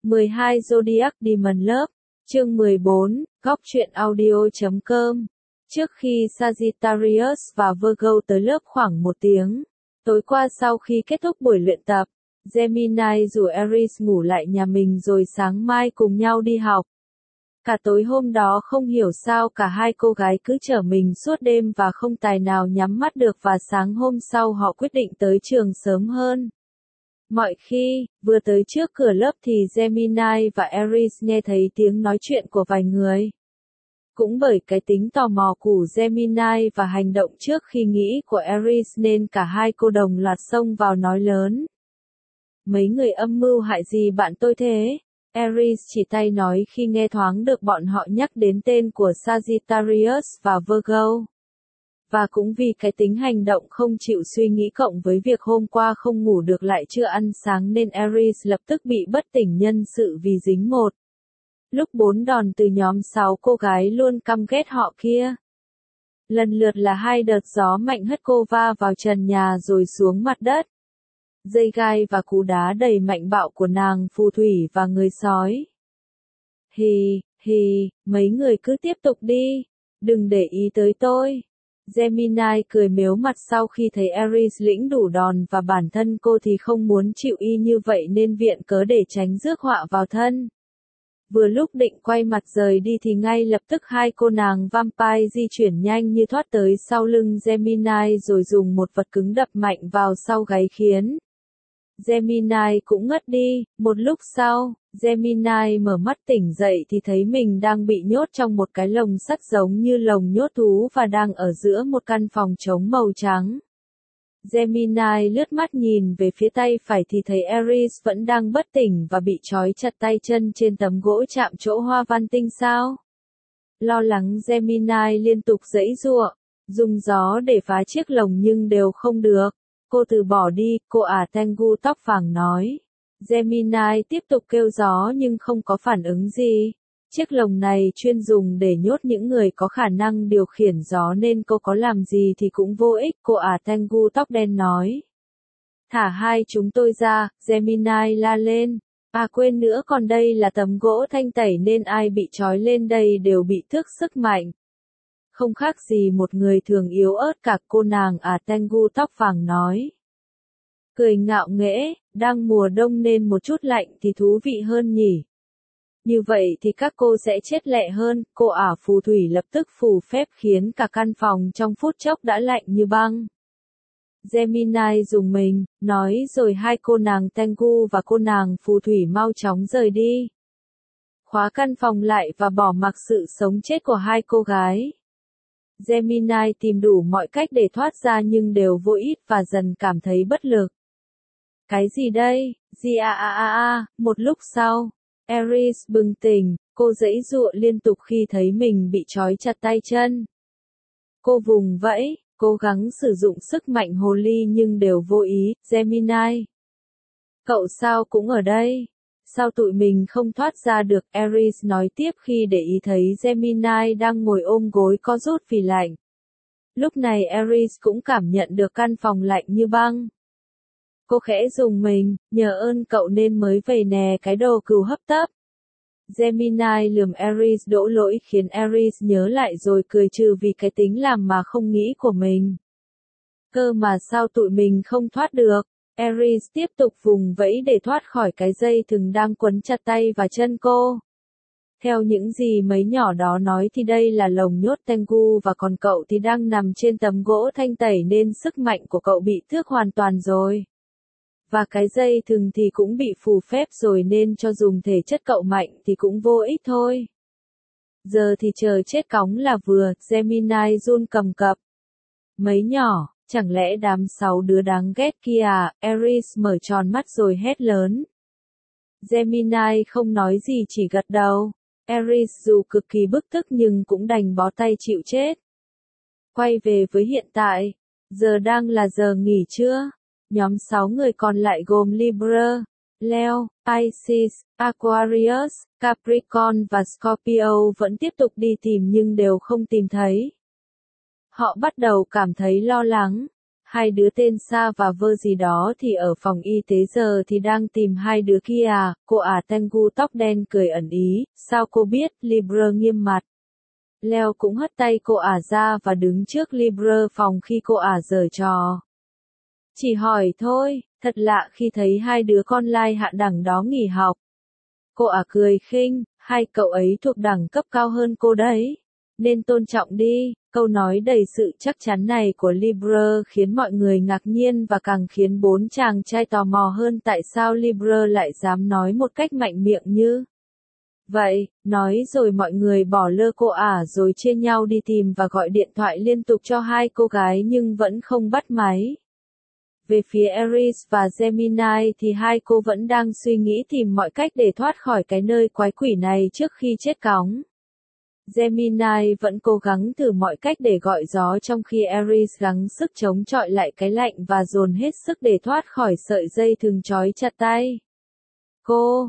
12 Zodiac Demon Love, chương 14, góc truyện audio.com. Trước khi Sagittarius và Virgo tới lớp khoảng 1 tiếng, tối qua sau khi kết thúc buổi luyện tập, Gemini rủ Aries ngủ lại nhà mình rồi sáng mai cùng nhau đi học. Cả tối hôm đó không hiểu sao cả hai cô gái cứ chở mình suốt đêm và không tài nào nhắm mắt được và sáng hôm sau họ quyết định tới trường sớm hơn. Mọi khi, vừa tới trước cửa lớp thì Gemini và Aries nghe thấy tiếng nói chuyện của vài người. Cũng bởi cái tính tò mò của Gemini và hành động trước khi nghĩ của Aries nên cả hai cô đồng loạt xông vào nói lớn. Mấy người âm mưu hại gì bạn tôi thế? Aries chỉ tay nói khi nghe thoáng được bọn họ nhắc đến tên của Sagittarius và Virgo. Và cũng vì cái tính hành động không chịu suy nghĩ cộng với việc hôm qua không ngủ được lại chưa ăn sáng nên Aries lập tức bị bất tỉnh nhân sự vì dính một lúc 4 đòn từ nhóm 6 cô gái luôn căm ghét họ kia. Lần lượt là 2 đợt gió mạnh hất cô va vào trần nhà rồi xuống mặt đất. Dây gai và cú đá đầy mạnh bạo của nàng phù thủy và người sói. Mấy người cứ tiếp tục đi, đừng để ý tới tôi. Gemini cười mếu mặt sau khi thấy Aries lĩnh đủ đòn và bản thân cô thì không muốn chịu y như vậy nên viện cớ để tránh rước họa vào thân. Vừa lúc định quay mặt rời đi thì ngay lập tức hai cô nàng vampire di chuyển nhanh như thoát tới sau lưng Gemini rồi dùng một vật cứng đập mạnh vào sau gáy khiến Gemini cũng ngất đi. Một lúc sau, Gemini mở mắt tỉnh dậy thì thấy mình đang bị nhốt trong một cái lồng sắt giống như lồng nhốt thú và đang ở giữa một căn phòng trống màu trắng. Gemini lướt mắt nhìn về phía tay phải thì thấy Aries vẫn đang bất tỉnh và bị trói chặt tay chân trên tấm gỗ chạm chỗ hoa văn tinh sao. Lo lắng Gemini liên tục giãy giụa, dùng gió để phá chiếc lồng nhưng đều không được. Cô từ bỏ đi, cô Tengu tóc vàng nói. Gemini tiếp tục kêu gió nhưng không có phản ứng gì. Chiếc lồng này chuyên dùng để nhốt những người có khả năng điều khiển gió nên cô có làm gì thì cũng vô ích, cô Tengu tóc đen nói. Thả hai chúng tôi ra, Gemini la lên. Quên nữa còn đây là tấm gỗ thanh tẩy nên ai bị trói lên đây đều bị thước sức mạnh. Không khác gì một người thường yếu ớt cả, cô nàng Tengu tóc vàng nói. Cười ngạo nghễ, đang mùa đông nên một chút lạnh thì thú vị hơn nhỉ. Như vậy thì các cô sẽ chết lẹ hơn, cô phù thủy lập tức phù phép khiến cả căn phòng trong phút chốc đã lạnh như băng. Gemini dùng mình, nói rồi hai cô nàng Tengu và cô nàng phù thủy mau chóng rời đi. Khóa căn phòng lại và bỏ mặc sự sống chết của hai cô gái. Gemini tìm đủ mọi cách để thoát ra nhưng đều vô ích và dần cảm thấy bất lực. Cái gì đây? Một lúc sau, Aries bừng tỉnh, cô giãy giụa liên tục khi thấy mình bị trói chặt tay chân. Cô vùng vẫy, cố gắng sử dụng sức mạnh hồ ly nhưng đều vô ý. Gemini, cậu sao cũng ở đây? Sao tụi mình không thoát ra được? Aries nói tiếp khi để ý thấy Gemini đang ngồi ôm gối co rút vì lạnh. Lúc này Aries cũng cảm nhận được căn phòng lạnh như băng. Cô khẽ dùng mình, nhờ ơn cậu nên mới về nè cái đồ cừu hấp tấp. Gemini lườm Aries đổ lỗi khiến Aries nhớ lại rồi cười trừ vì cái tính làm mà không nghĩ của mình. Cơ mà sao tụi mình không thoát được? Aries tiếp tục vùng vẫy để thoát khỏi cái dây thừng đang quấn chặt tay và chân cô. Theo những gì mấy nhỏ đó nói thì đây là lồng nhốt Tengu và còn cậu thì đang nằm trên tấm gỗ thanh tẩy nên sức mạnh của cậu bị thước hoàn toàn rồi. Và cái dây thừng thì cũng bị phù phép rồi nên cho dùng thể chất cậu mạnh thì cũng vô ích thôi. Giờ thì chờ chết cóng là vừa, Gemini run cầm cập. Mấy nhỏ, chẳng lẽ đám 6 đứa đáng ghét kia à? Aries mở tròn mắt rồi hét lớn. Gemini không nói gì chỉ gật đầu. Aries dù cực kỳ bức tức nhưng cũng đành bó tay chịu chết. Quay về với hiện tại, giờ đang là giờ nghỉ trưa. Nhóm 6 người còn lại gồm Libra, Leo, Pisces, Aquarius, Capricorn và Scorpio vẫn tiếp tục đi tìm nhưng đều không tìm thấy. Họ bắt đầu cảm thấy lo lắng. hai đứa tên Sa và Vơ gì đó thì ở phòng y tế giờ thì đang tìm hai đứa kia à, cô Tengu tóc đen cười ẩn ý, sao cô biết, Libre nghiêm mặt. Leo cũng hất tay cô ra và đứng trước Libre phòng khi cô giở trò. Chỉ hỏi thôi, thật lạ khi thấy hai đứa con lai hạ đẳng đó nghỉ học. Cô cười khinh, hai cậu ấy thuộc đẳng cấp cao hơn cô đấy. Nên tôn trọng đi, câu nói đầy sự chắc chắn này của Libre khiến mọi người ngạc nhiên và càng khiến bốn chàng trai tò mò hơn tại sao Libre lại dám nói một cách mạnh miệng như vậy, nói rồi mọi người bỏ lơ cô rồi chia nhau đi tìm và gọi điện thoại liên tục cho hai cô gái nhưng vẫn không bắt máy. Về phía Aries và Gemini thì hai cô vẫn đang suy nghĩ tìm mọi cách để thoát khỏi cái nơi quái quỷ này trước khi chết cóng. Gemini vẫn cố gắng thử mọi cách để gọi gió trong khi Aries gắng sức chống chọi lại cái lạnh và dồn hết sức để thoát khỏi sợi dây thừng trói chặt tay. Cô,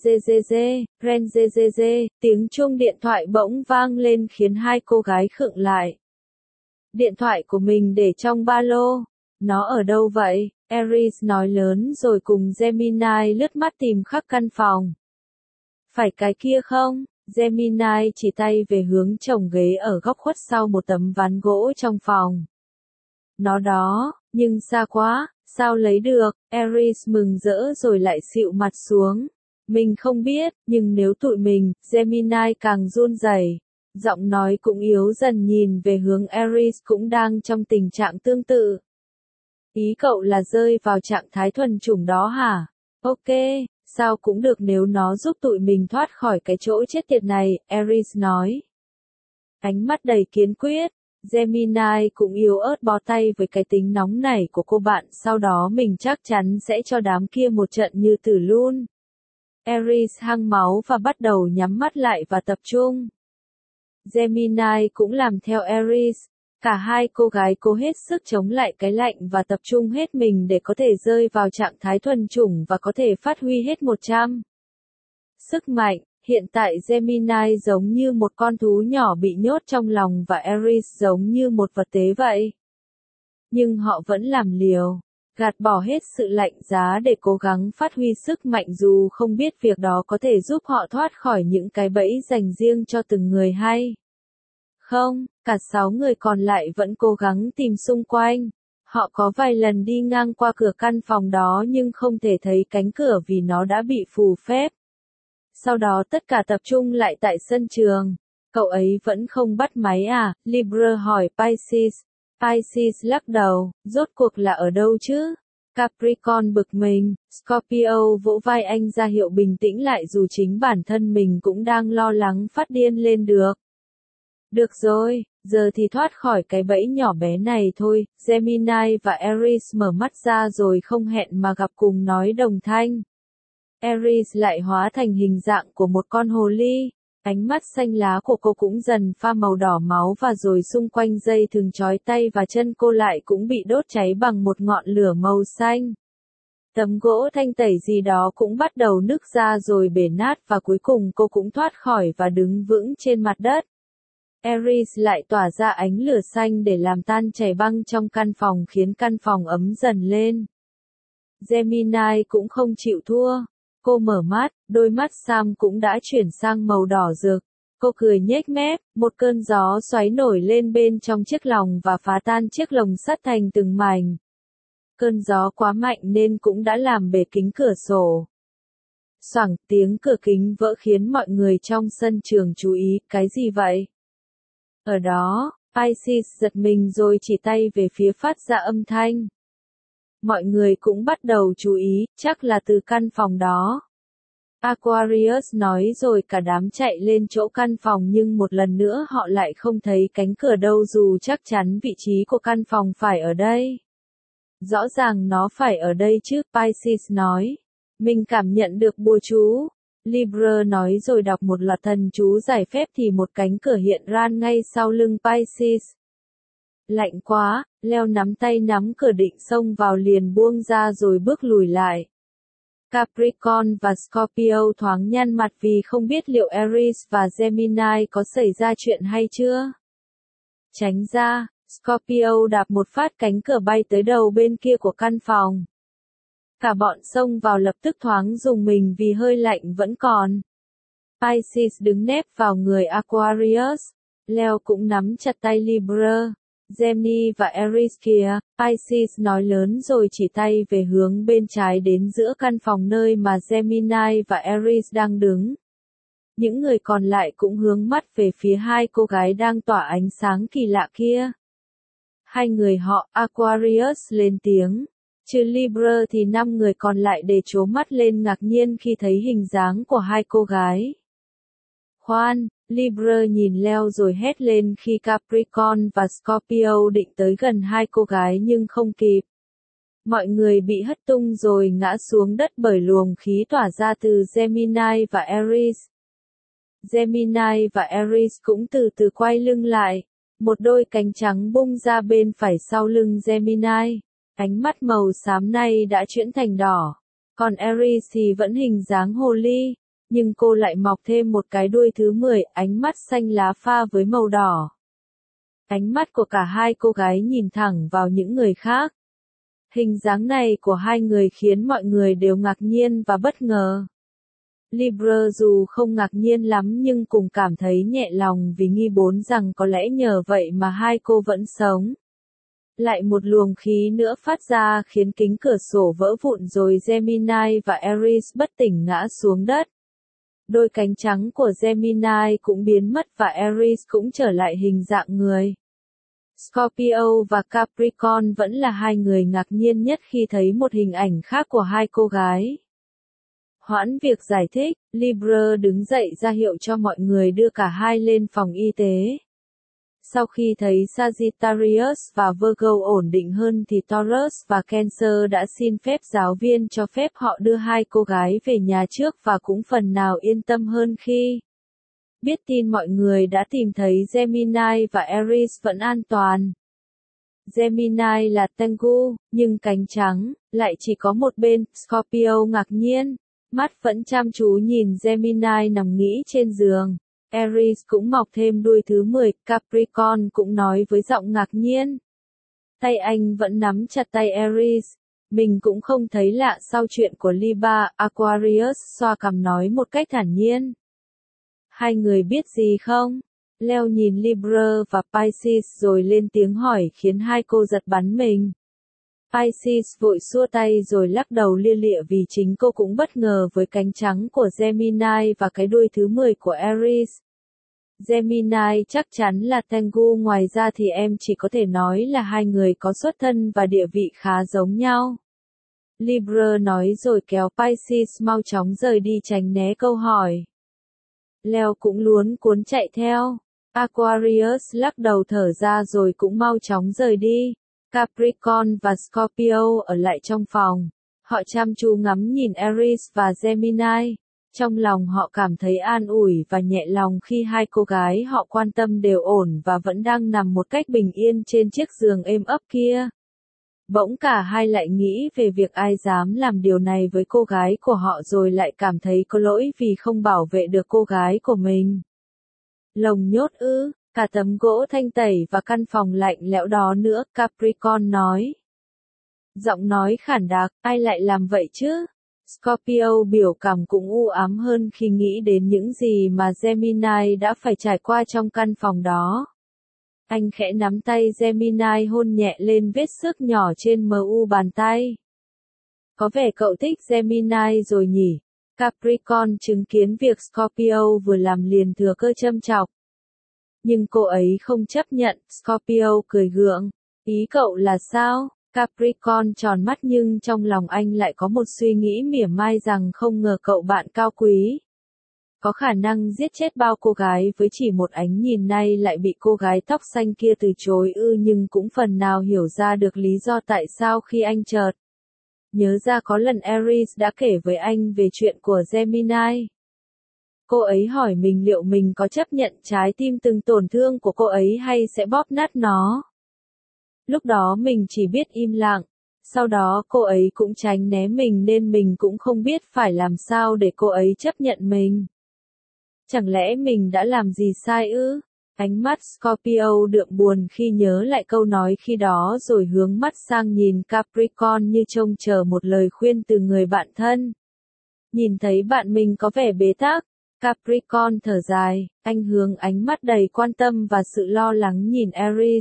Renzezeze, tiếng chuông điện thoại bỗng vang lên khiến hai cô gái khựng lại. Điện thoại của mình để trong ba lô. Nó ở đâu vậy? Aries nói lớn rồi cùng Gemini lướt mắt tìm khắp căn phòng. Phải cái kia không? Gemini chỉ tay về hướng chồng ghế ở góc khuất sau một tấm ván gỗ trong phòng. Nó đó, nhưng xa quá, sao lấy được? Aries mừng rỡ rồi lại xịu mặt xuống. Mình không biết, nhưng nếu tụi mình, Gemini càng run rẩy. Giọng nói cũng yếu dần nhìn về hướng Aries cũng đang trong tình trạng tương tự. Ý cậu là rơi vào trạng thái thuần chủng đó hả? Ok, sao cũng được nếu nó giúp tụi mình thoát khỏi cái chỗ chết tiệt này, Aries nói. Ánh mắt đầy kiên quyết, Gemini cũng yếu ớt bó tay với cái tính nóng nảy của cô bạn, sau đó mình chắc chắn sẽ cho đám kia một trận như tử luôn. Aries hăng máu và bắt đầu nhắm mắt lại và tập trung. Gemini cũng làm theo Aries. Cả hai cô gái cố hết sức chống lại cái lạnh và tập trung hết mình để có thể rơi vào trạng thái thuần chủng và có thể phát huy hết 100. Sức mạnh, hiện tại Gemini giống như một con thú nhỏ bị nhốt trong lòng và Aries giống như một vật tế vậy. Nhưng họ vẫn làm liều, gạt bỏ hết sự lạnh giá để cố gắng phát huy sức mạnh dù không biết việc đó có thể giúp họ thoát khỏi những cái bẫy dành riêng cho từng người hay. Không, cả 6 người còn lại vẫn cố gắng tìm xung quanh. Họ có vài lần đi ngang qua cửa căn phòng đó nhưng không thể thấy cánh cửa vì nó đã bị phù phép. Sau đó tất cả tập trung lại tại sân trường. Cậu ấy vẫn không bắt máy à? Libre hỏi Pisces. Pisces lắc đầu, rốt cuộc là ở đâu chứ? Capricorn bực mình, Scorpio vỗ vai anh ra hiệu bình tĩnh lại dù chính bản thân mình cũng đang lo lắng phát điên lên được. Được rồi, giờ thì thoát khỏi cái bẫy nhỏ bé này thôi, Gemini và Aries mở mắt ra rồi không hẹn mà gặp cùng nói đồng thanh. Aries lại hóa thành hình dạng của một con hồ ly, ánh mắt xanh lá của cô cũng dần pha màu đỏ máu và rồi xung quanh dây thừng trói tay và chân cô lại cũng bị đốt cháy bằng một ngọn lửa màu xanh. Tấm gỗ thanh tẩy gì đó cũng bắt đầu nứt ra rồi bể nát và cuối cùng cô cũng thoát khỏi và đứng vững trên mặt đất. Aries lại tỏa ra ánh lửa xanh để làm tan chảy băng trong căn phòng khiến căn phòng ấm dần lên. Gemini cũng không chịu thua. Cô mở mắt, đôi mắt Sam cũng đã chuyển sang màu đỏ rực. Cô cười nhếch mép, một cơn gió xoáy nổi lên bên trong chiếc lồng và phá tan chiếc lồng sắt thành từng mảnh. Cơn gió quá mạnh nên cũng đã làm bể kính cửa sổ. Xoảng, tiếng cửa kính vỡ khiến mọi người trong sân trường chú ý, cái gì vậy? Ở đó, Pisces giật mình rồi chỉ tay về phía phát ra âm thanh. Mọi người cũng bắt đầu chú ý, chắc là từ căn phòng đó. Aquarius nói rồi cả đám chạy lên chỗ căn phòng nhưng một lần nữa họ lại không thấy cánh cửa đâu dù chắc chắn vị trí của căn phòng phải ở đây. Rõ ràng nó phải ở đây chứ, Pisces nói. Mình cảm nhận được bùa chú. Libre nói rồi đọc một loạt thần chú giải phép thì một cánh cửa hiện ra ngay sau lưng Pisces. Lạnh quá, Leo nắm tay nắm cửa định xông vào liền buông ra rồi bước lùi lại. Capricorn và Scorpio thoáng nhăn mặt vì không biết liệu Aries và Gemini có xảy ra chuyện hay chưa. Tránh ra, Scorpio đạp một phát cánh cửa bay tới đầu bên kia của căn phòng. Cả bọn xông vào lập tức thoáng rùng mình vì hơi lạnh vẫn còn. Pisces đứng nép vào người Aquarius. Leo cũng nắm chặt tay Libra, Gemini và Aries kìa. Pisces nói lớn rồi chỉ tay về hướng bên trái đến giữa căn phòng nơi mà Gemini và Aries đang đứng. Những người còn lại cũng hướng mắt về phía hai cô gái đang tỏa ánh sáng kỳ lạ kia. Hai người họ Aquarius lên tiếng. Trừ Libra thì 5 người còn lại đều trố mắt lên ngạc nhiên khi thấy hình dáng của hai cô gái. Khoan, Libra nhìn Leo rồi hét lên khi Capricorn và Scorpio định tới gần hai cô gái nhưng không kịp. Mọi người bị hất tung rồi ngã xuống đất bởi luồng khí tỏa ra từ Gemini và Aries. Gemini và Aries cũng từ từ quay lưng lại. Một đôi cánh trắng bung ra bên phải sau lưng Gemini. Ánh mắt màu xám nay đã chuyển thành đỏ. Còn Aries thì vẫn hình dáng hồ ly. Nhưng cô lại mọc thêm một cái đuôi thứ 10, ánh mắt xanh lá pha với màu đỏ. Ánh mắt của cả hai cô gái nhìn thẳng vào những người khác. Hình dáng này của hai người khiến mọi người đều ngạc nhiên và bất ngờ. Libra dù không ngạc nhiên lắm nhưng cũng cảm thấy nhẹ lòng vì nghi bốn rằng có lẽ nhờ vậy mà hai cô vẫn sống. Lại một luồng khí nữa phát ra khiến kính cửa sổ vỡ vụn rồi Gemini và Aries bất tỉnh ngã xuống đất. Đôi cánh trắng của Gemini cũng biến mất và Aries cũng trở lại hình dạng người. Scorpio và Capricorn vẫn là hai người ngạc nhiên nhất khi thấy một hình ảnh khác của hai cô gái. Hoãn việc giải thích, Libra đứng dậy ra hiệu cho mọi người đưa cả hai lên phòng y tế. Sau khi thấy Sagittarius và Virgo ổn định hơn thì Taurus và Cancer đã xin phép giáo viên cho phép họ đưa hai cô gái về nhà trước và cũng phần nào yên tâm hơn khi biết tin mọi người đã tìm thấy Gemini và Aries vẫn an toàn. Gemini là Tengu, nhưng cánh trắng, lại chỉ có một bên. Scorpio ngạc nhiên, mắt vẫn chăm chú nhìn Gemini nằm nghỉ trên giường. Aries cũng mọc thêm đuôi thứ 10, Capricorn cũng nói với giọng ngạc nhiên. Tay anh vẫn nắm chặt tay Aries. Mình cũng không thấy lạ sau chuyện của Libra. Aquarius xoa cằm nói một cách thản nhiên. Hai người biết gì không? Leo nhìn Libra và Pisces rồi lên tiếng hỏi khiến hai cô giật bắn mình. Pisces vội xua tay rồi lắc đầu lia lịa vì chính cô cũng bất ngờ với cánh trắng của Gemini và cái đuôi thứ 10 của Aries. Gemini chắc chắn là Tengu, ngoài ra thì em chỉ có thể nói là hai người có xuất thân và địa vị khá giống nhau. Libra nói rồi kéo Pisces mau chóng rời đi tránh né câu hỏi. Leo cũng luống cuống chạy theo. Aquarius lắc đầu thở ra rồi cũng mau chóng rời đi. Capricorn và Scorpio ở lại trong phòng. Họ chăm chú ngắm nhìn Aries và Gemini. Trong lòng họ cảm thấy an ủi và nhẹ lòng khi hai cô gái họ quan tâm đều ổn và vẫn đang nằm một cách bình yên trên chiếc giường êm ấp kia. Bỗng cả hai lại nghĩ về việc ai dám làm điều này với cô gái của họ rồi lại cảm thấy có lỗi vì không bảo vệ được cô gái của mình. Lồng nhốt ư, cả tấm gỗ thanh tẩy và căn phòng lạnh lẽo đó nữa, Capricorn nói. Giọng nói khản đặc, ai lại làm vậy chứ? Scorpio biểu cảm cũng u ám hơn khi nghĩ đến những gì mà Gemini đã phải trải qua trong căn phòng đó. Anh khẽ nắm tay Gemini hôn nhẹ lên vết xước nhỏ trên mu bàn tay. Có vẻ cậu thích Gemini rồi nhỉ? Capricorn chứng kiến việc Scorpio vừa làm liền thừa cơ châm chọc. Nhưng cô ấy không chấp nhận, Scorpio cười gượng. Ý cậu là sao? Capricorn tròn mắt nhưng trong lòng anh lại có một suy nghĩ mỉa mai rằng không ngờ cậu bạn cao quý có khả năng giết chết bao cô gái với chỉ một ánh nhìn nay lại bị cô gái tóc xanh kia từ chối ư, nhưng cũng phần nào hiểu ra được lý do tại sao khi anh chợt nhớ ra có lần Aries đã kể với anh về chuyện của Gemini. Cô ấy hỏi mình liệu mình có chấp nhận trái tim từng tổn thương của cô ấy hay sẽ bóp nát nó. Lúc đó mình chỉ biết im lặng, sau đó cô ấy cũng tránh né mình nên mình cũng không biết phải làm sao để cô ấy chấp nhận mình. Chẳng lẽ mình đã làm gì sai ư? Ánh mắt Scorpio đượm buồn khi nhớ lại câu nói khi đó rồi hướng mắt sang nhìn Capricorn như trông chờ một lời khuyên từ người bạn thân. Nhìn thấy bạn mình có vẻ bế tắc, Capricorn thở dài, anh hướng ánh mắt đầy quan tâm và sự lo lắng nhìn Aries.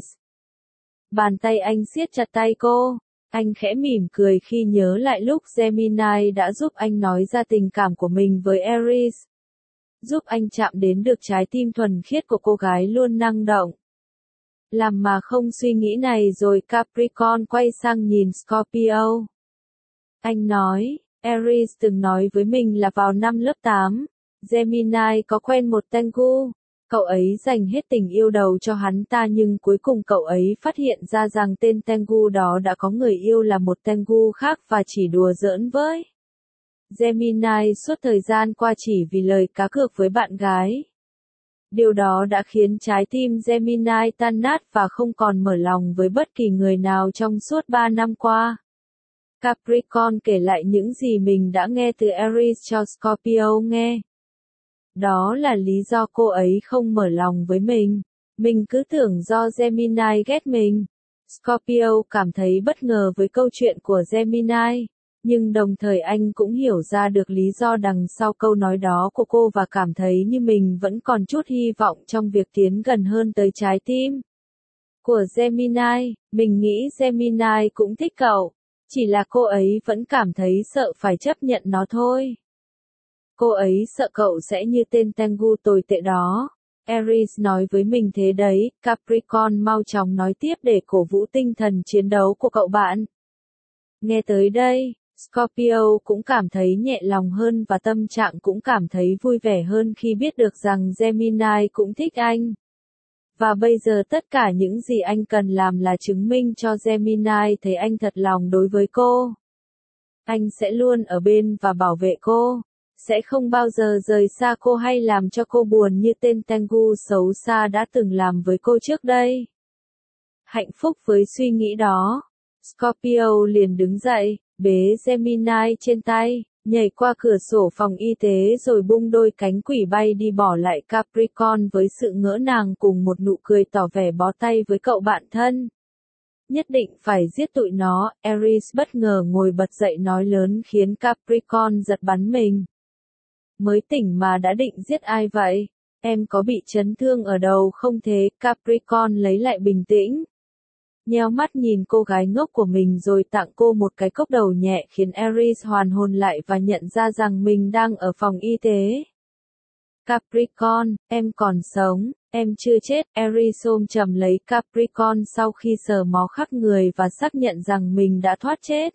Bàn tay anh siết chặt tay cô, anh khẽ mỉm cười khi nhớ lại lúc Gemini đã giúp anh nói ra tình cảm của mình với Aries. Giúp anh chạm đến được trái tim thuần khiết của cô gái luôn năng động. Làm mà không suy nghĩ này rồi Capricorn quay sang nhìn Scorpio. Anh nói, Aries từng nói với mình là vào năm lớp 8, Gemini có quen một Tengu. Cậu ấy dành hết tình yêu đầu cho hắn ta nhưng cuối cùng cậu ấy phát hiện ra rằng tên Tengu đó đã có người yêu là một Tengu khác và chỉ đùa giỡn với Gemini suốt thời gian qua chỉ vì lời cá cược với bạn gái. Điều đó đã khiến trái tim Gemini tan nát và không còn mở lòng với bất kỳ người nào trong suốt 3 năm qua. Capricorn kể lại những gì mình đã nghe từ Aries cho Scorpio nghe. Đó là lý do cô ấy không mở lòng với mình. Mình cứ tưởng do Gemini ghét mình. Scorpio cảm thấy bất ngờ với câu chuyện của Gemini. Nhưng đồng thời anh cũng hiểu ra được lý do đằng sau câu nói đó của cô và cảm thấy như mình vẫn còn chút hy vọng trong việc tiến gần hơn tới trái tim của Gemini. Mình nghĩ Gemini cũng thích cậu. Chỉ là cô ấy vẫn cảm thấy sợ phải chấp nhận nó thôi. Cô ấy sợ cậu sẽ như tên Tengu tồi tệ đó. Aries nói với mình thế đấy, Capricorn mau chóng nói tiếp để cổ vũ tinh thần chiến đấu của cậu bạn. Nghe tới đây, Scorpio cũng cảm thấy nhẹ lòng hơn và tâm trạng cũng cảm thấy vui vẻ hơn khi biết được rằng Gemini cũng thích anh. Và bây giờ tất cả những gì anh cần làm là chứng minh cho Gemini thấy anh thật lòng đối với cô. Anh sẽ luôn ở bên và bảo vệ cô. Sẽ không bao giờ rời xa cô hay làm cho cô buồn như tên Tengu xấu xa đã từng làm với cô trước đây. Hạnh phúc với suy nghĩ đó, Scorpio liền đứng dậy, bế Gemini trên tay, nhảy qua cửa sổ phòng y tế rồi bung đôi cánh quỷ bay đi bỏ lại Capricorn với sự ngỡ ngàng cùng một nụ cười tỏ vẻ bó tay với cậu bạn thân. Nhất định phải giết tụi nó, Aries bất ngờ ngồi bật dậy nói lớn khiến Capricorn giật bắn mình. Mới tỉnh mà đã định giết ai vậy? Em có bị chấn thương ở đầu không thế? Capricorn lấy lại bình tĩnh. Nheo mắt nhìn cô gái ngốc của mình rồi tặng cô một cái cốc đầu nhẹ khiến Aries hoàn hồn lại và nhận ra rằng mình đang ở phòng y tế. Capricorn, em còn sống, em chưa chết. Aries ôm chầm lấy Capricorn sau khi sờ mó khắp người và xác nhận rằng mình đã thoát chết.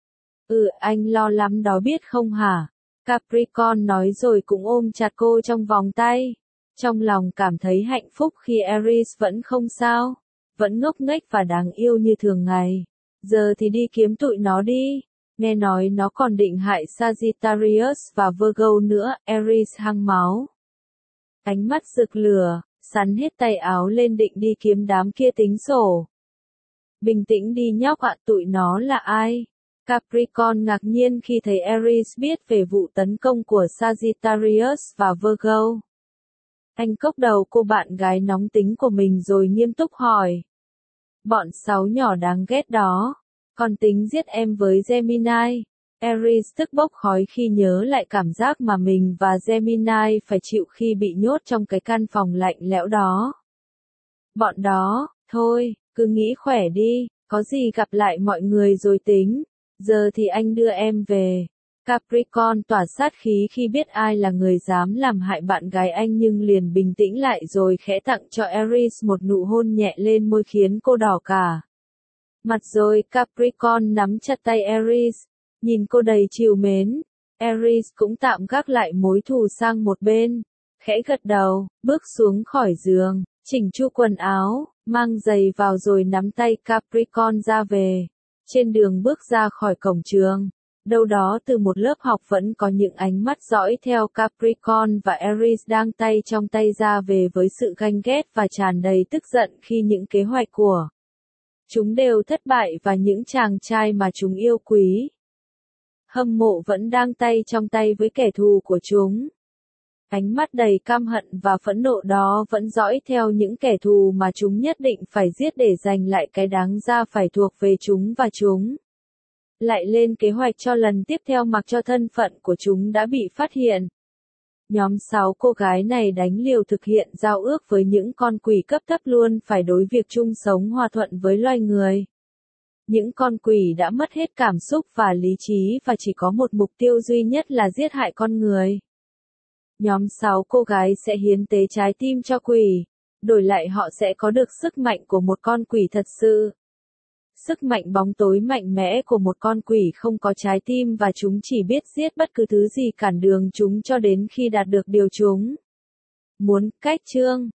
Anh lo lắm đó biết không hả? Capricorn nói rồi cũng ôm chặt cô trong vòng tay. Trong lòng cảm thấy hạnh phúc khi Aries vẫn không sao. Vẫn ngốc nghếch và đáng yêu như thường ngày. Giờ thì đi kiếm tụi nó đi. Nghe nói nó còn định hại Sagittarius và Virgo nữa. Aries hăng máu. Ánh mắt rực lửa, sắn hết tay áo lên định đi kiếm đám kia tính sổ. Bình tĩnh đi nhóc ạ, tụi nó là ai? Capricorn ngạc nhiên khi thấy Aries biết về vụ tấn công của Sagittarius và Virgo. Anh cốc đầu cô bạn gái nóng tính của mình rồi nghiêm túc hỏi. Bọn sáu nhỏ đáng ghét đó. Còn tính giết em với Gemini. Aries tức bốc khói khi nhớ lại cảm giác mà mình và Gemini phải chịu khi bị nhốt trong cái căn phòng lạnh lẽo đó. Bọn đó, thôi, cứ nghĩ khỏe đi, có gì gặp lại mọi người rồi tính. Giờ thì anh đưa em về. Capricorn tỏa sát khí khi biết ai là người dám làm hại bạn gái anh nhưng liền bình tĩnh lại rồi khẽ tặng cho Aries một nụ hôn nhẹ lên môi khiến cô đỏ cả mặt rồi. Capricorn nắm chặt tay Aries, nhìn cô đầy trìu mến. Aries cũng tạm gác lại mối thù sang một bên, khẽ gật đầu, bước xuống khỏi giường, chỉnh chu quần áo, mang giày vào rồi nắm tay Capricorn ra về. Trên đường bước ra khỏi cổng trường, đâu đó từ một lớp học vẫn có những ánh mắt dõi theo Capricorn và Aries đang tay trong tay ra về với sự ganh ghét và tràn đầy tức giận khi những kế hoạch của chúng đều thất bại và những chàng trai mà chúng yêu quý, hâm mộ vẫn đang tay trong tay với kẻ thù của chúng. Ánh mắt đầy căm hận và phẫn nộ đó vẫn dõi theo những kẻ thù mà chúng nhất định phải giết để giành lại cái đáng ra phải thuộc về chúng, và chúng lại lên kế hoạch cho lần tiếp theo mặc cho thân phận của chúng đã bị phát hiện. Nhóm 6 cô gái này đánh liều thực hiện giao ước với những con quỷ cấp thấp luôn phải đối việc chung sống hòa thuận với loài người. Những con quỷ đã mất hết cảm xúc và lý trí và chỉ có một mục tiêu duy nhất là giết hại con người. Nhóm 6 cô gái sẽ hiến tế trái tim cho quỷ, đổi lại họ sẽ có được sức mạnh của một con quỷ thật sự. Sức mạnh bóng tối mạnh mẽ của một con quỷ không có trái tim và chúng chỉ biết giết bất cứ thứ gì cản đường chúng cho đến khi đạt được điều chúng muốn. Cách chương